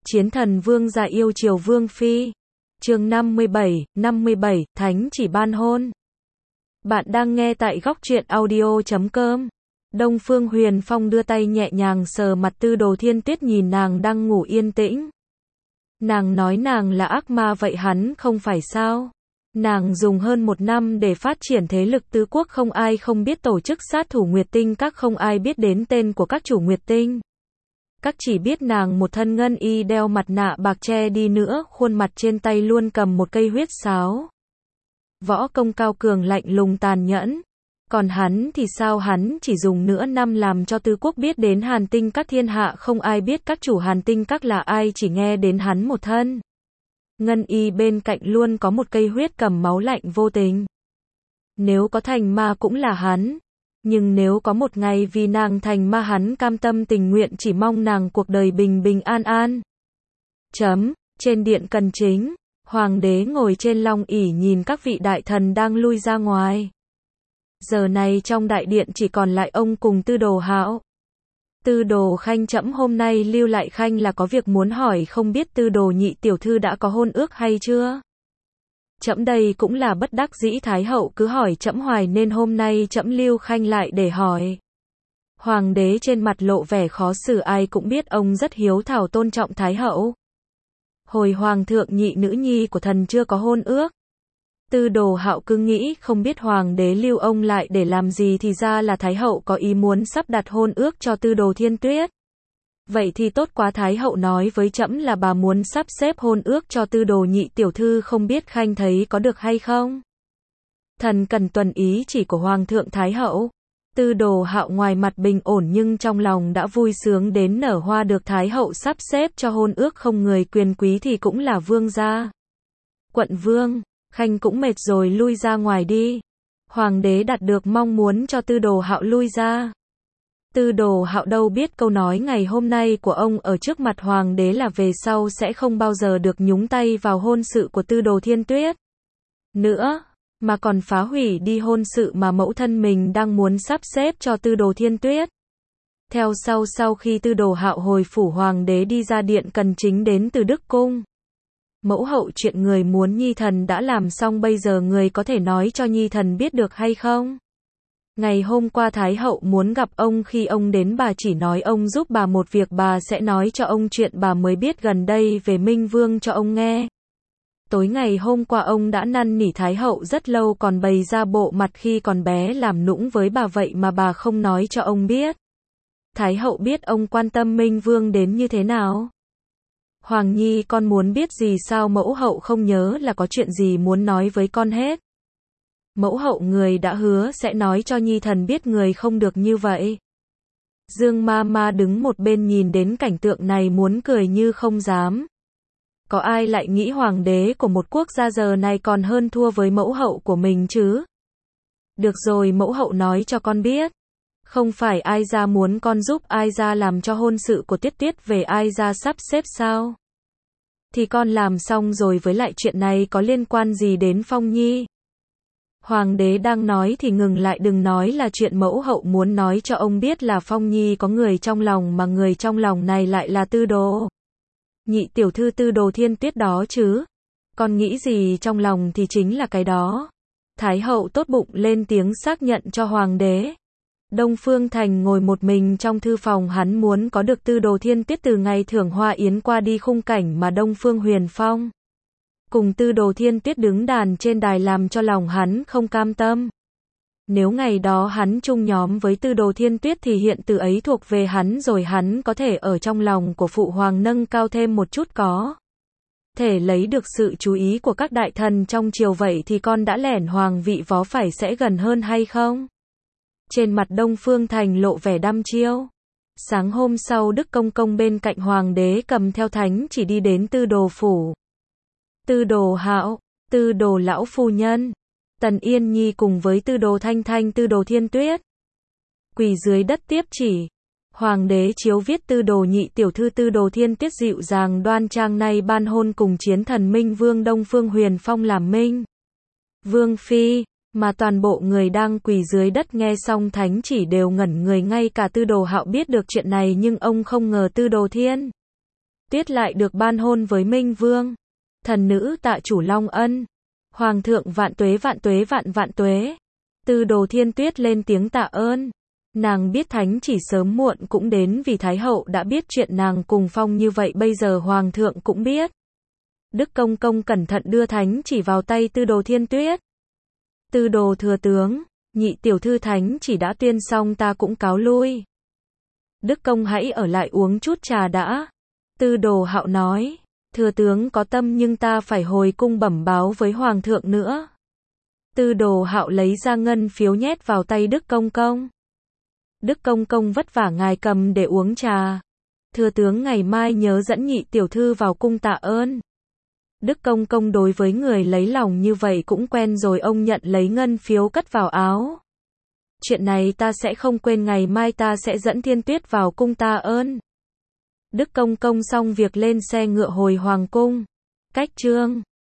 Chiến thần vương gia yêu chiều vương phi. Chương 57, Thánh chỉ ban hôn. Bạn đang nghe tại góc truyện audio.com. Đông Phương Huyền Phong đưa tay nhẹ nhàng sờ mặt Tư Đồ Thiên Tuyết, nhìn nàng đang ngủ yên tĩnh. Nàng nói nàng là ác ma, vậy hắn không phải sao? Nàng dùng hơn 1 năm để phát triển thế lực tứ quốc, không ai không biết tổ chức sát thủ Nguyệt Tinh các, không ai biết đến tên của các chủ Nguyệt Tinh các, chỉ biết nàng một thân ngân y, đeo mặt nạ bạc che đi nữa, khuôn mặt trên tay luôn cầm một cây huyết sáo. Võ công cao cường, lạnh lùng tàn nhẫn. Còn hắn thì sao? Hắn chỉ dùng nửa năm làm cho tứ quốc biết đến Hàn Tinh các, thiên hạ không ai biết các chủ Hàn Tinh các là ai, chỉ nghe đến hắn một thân ngân y, bên cạnh luôn có một cây huyết cầm máu lạnh vô tình. Nếu có thành ma cũng là hắn. Nhưng nếu có một ngày vì nàng thành ma, hắn cam tâm tình nguyện, chỉ mong nàng cuộc đời bình bình an an. Trên điện Cần Chính, hoàng đế ngồi trên long ỷ nhìn các vị đại thần đang lui ra ngoài. Giờ này trong đại điện chỉ còn lại ông cùng Tư Đồ Hạo. Tư Đồ Khanh, trẫm hôm nay lưu lại Khanh là có việc muốn hỏi, không biết Tư Đồ nhị tiểu thư đã có hôn ước hay chưa? Trẫm đây cũng là bất đắc dĩ, Thái hậu cứ hỏi trẫm hoài nên hôm nay trẫm lưu Khanh lại để hỏi. Hoàng đế trên mặt lộ vẻ khó xử, ai cũng biết ông rất hiếu thảo tôn trọng Thái hậu. Hồi hoàng thượng, nhị nữ nhi của thần chưa có hôn ước. Tư Đồ Hạo cứ nghĩ không biết hoàng đế lưu ông lại để làm gì, thì ra là Thái hậu có ý muốn sắp đặt hôn ước cho Tư Đồ Thiên Tuyết. Vậy thì tốt quá, Thái hậu nói với trẫm là bà muốn sắp xếp hôn ước cho Tư Đồ nhị tiểu thư, không biết Khanh thấy có được hay không? Thần cần tuân ý chỉ của hoàng thượng Thái hậu. Tư Đồ Hạo ngoài mặt bình ổn nhưng trong lòng đã vui sướng đến nở hoa, được Thái hậu sắp xếp cho hôn ước, không người quyền quý thì cũng là vương gia. Quận vương, Khanh cũng mệt rồi, lui ra ngoài đi. Hoàng đế đạt được mong muốn cho Tư Đồ Hạo lui ra. Tư Đồ Hạo đâu biết câu nói ngày hôm nay của ông ở trước mặt hoàng đế là về sau sẽ không bao giờ được nhúng tay vào hôn sự của Tư Đồ Thiên Tuyết nữa, mà còn phá hủy đi hôn sự mà mẫu thân mình đang muốn sắp xếp cho Tư Đồ Thiên Tuyết. Theo sau khi Tư Đồ Hạo hồi phủ, hoàng đế đi ra điện Cần Chính đến Từ Đức Cung. Mẫu hậu, chuyện người muốn nhi thần đã làm xong, bây giờ người có thể nói cho nhi thần biết được hay không? Ngày hôm qua Thái hậu muốn gặp ông, khi ông đến bà chỉ nói ông giúp bà một việc, bà sẽ nói cho ông chuyện bà mới biết gần đây về Minh Vương cho ông nghe. Tối ngày hôm qua ông đã năn nỉ Thái hậu rất lâu, còn bày ra bộ mặt khi còn bé làm nũng với bà, vậy mà bà không nói cho ông biết. Thái hậu biết ông quan tâm Minh Vương đến như thế nào. Hoàng nhi, con muốn biết gì sao? Mẫu hậu không nhớ là có chuyện gì muốn nói với con hết. Mẫu hậu, người đã hứa sẽ nói cho nhi thần biết, người không được như vậy. Dương ma ma đứng một bên nhìn đến cảnh tượng này muốn cười như không dám. Có ai lại nghĩ hoàng đế của một quốc gia giờ này còn hơn thua với mẫu hậu của mình chứ? Được rồi, mẫu hậu nói cho con biết. Không phải ai ra muốn con giúp ai ra làm cho hôn sự của Tuyết Tuyết về ai ra sắp xếp sao? Thì con làm xong rồi, với lại chuyện này có liên quan gì đến Phong Nhi? Hoàng đế đang nói thì ngừng lại, đừng nói là chuyện mẫu hậu muốn nói cho ông biết là Phong Nhi có người trong lòng, mà người trong lòng này lại là Tư Đồ nhị tiểu thư Tư Đồ Thiên Tuyết đó chứ. Con nghĩ gì trong lòng thì chính là cái đó. Thái hậu tốt bụng lên tiếng xác nhận cho hoàng đế. Đông Phương Thành ngồi một mình trong thư phòng, hắn muốn có được Tư Đồ Thiên Tuyết từ ngày thưởng hoa yến qua đi, khung cảnh mà Đông Phương Huyền Phong cùng Tư Đồ Thiên Tuyết đứng đàn trên đài làm cho lòng hắn không cam tâm. Nếu ngày đó hắn chung nhóm với Tư Đồ Thiên Tuyết thì hiện từ ấy thuộc về hắn rồi, hắn có thể ở trong lòng của phụ hoàng nâng cao thêm một chút, có thể lấy được sự chú ý của các đại thần trong triều, vậy thì con đã lẻn hoàng vị vó phải sẽ gần hơn hay không? Trên mặt Đông Phương Thành lộ vẻ đăm chiêu. Sáng hôm sau, Đức Công Công bên cạnh hoàng đế cầm theo thánh chỉ đi đến Tư Đồ phủ. Tư Đồ Hạo, Tư Đồ lão phu nhân, Tần Yên Nhi cùng với Tư Đồ Thanh Thanh, Tư Đồ Thiên Tuyết quỳ dưới đất tiếp chỉ. Hoàng đế chiếu viết Tư Đồ nhị tiểu thư Tư Đồ Thiên Tuyết dịu dàng đoan trang nay ban hôn cùng chiến thần Minh Vương Đông Phương Huyền Phong làm Minh Vương phi, mà toàn bộ người đang quỳ dưới đất nghe xong thánh chỉ đều ngẩn người, ngay cả Tư Đồ Hạo biết được chuyện này nhưng ông không ngờ Tư Đồ Thiên Tuyết lại được ban hôn với Minh Vương. Thần nữ tạ chủ Long Ân. Hoàng thượng vạn tuế vạn tuế vạn vạn tuế. Tư Đồ Thiên Tuyết lên tiếng tạ ơn. Nàng biết thánh chỉ sớm muộn cũng đến vì Thái hậu đã biết chuyện nàng cùng Phong như vậy, bây giờ Hoàng thượng cũng biết. Đức Công Công cẩn thận đưa thánh chỉ vào tay Tư Đồ Thiên Tuyết. Tư Đồ thừa tướng, nhị tiểu thư thánh chỉ đã tuyên xong, ta cũng cáo lui. Đức Công hãy ở lại uống chút trà đã. Tư Đồ Hạo nói, thừa tướng có tâm nhưng ta phải hồi cung bẩm báo với Hoàng thượng nữa. Tư Đồ Hạo lấy ra ngân phiếu nhét vào tay Đức Công Công. Đức Công Công vất vả ngài cầm để uống trà. Thừa tướng ngày mai nhớ dẫn nhị tiểu thư vào cung tạ ơn. Đức Công Công đối với người lấy lòng như vậy cũng quen rồi, ông nhận lấy ngân phiếu cất vào áo. Chuyện này ta sẽ không quên, ngày mai ta sẽ dẫn Thiên Tuyết vào cung tạ ơn. Đức Công Công xong việc lên xe ngựa hồi hoàng cung. Cách chương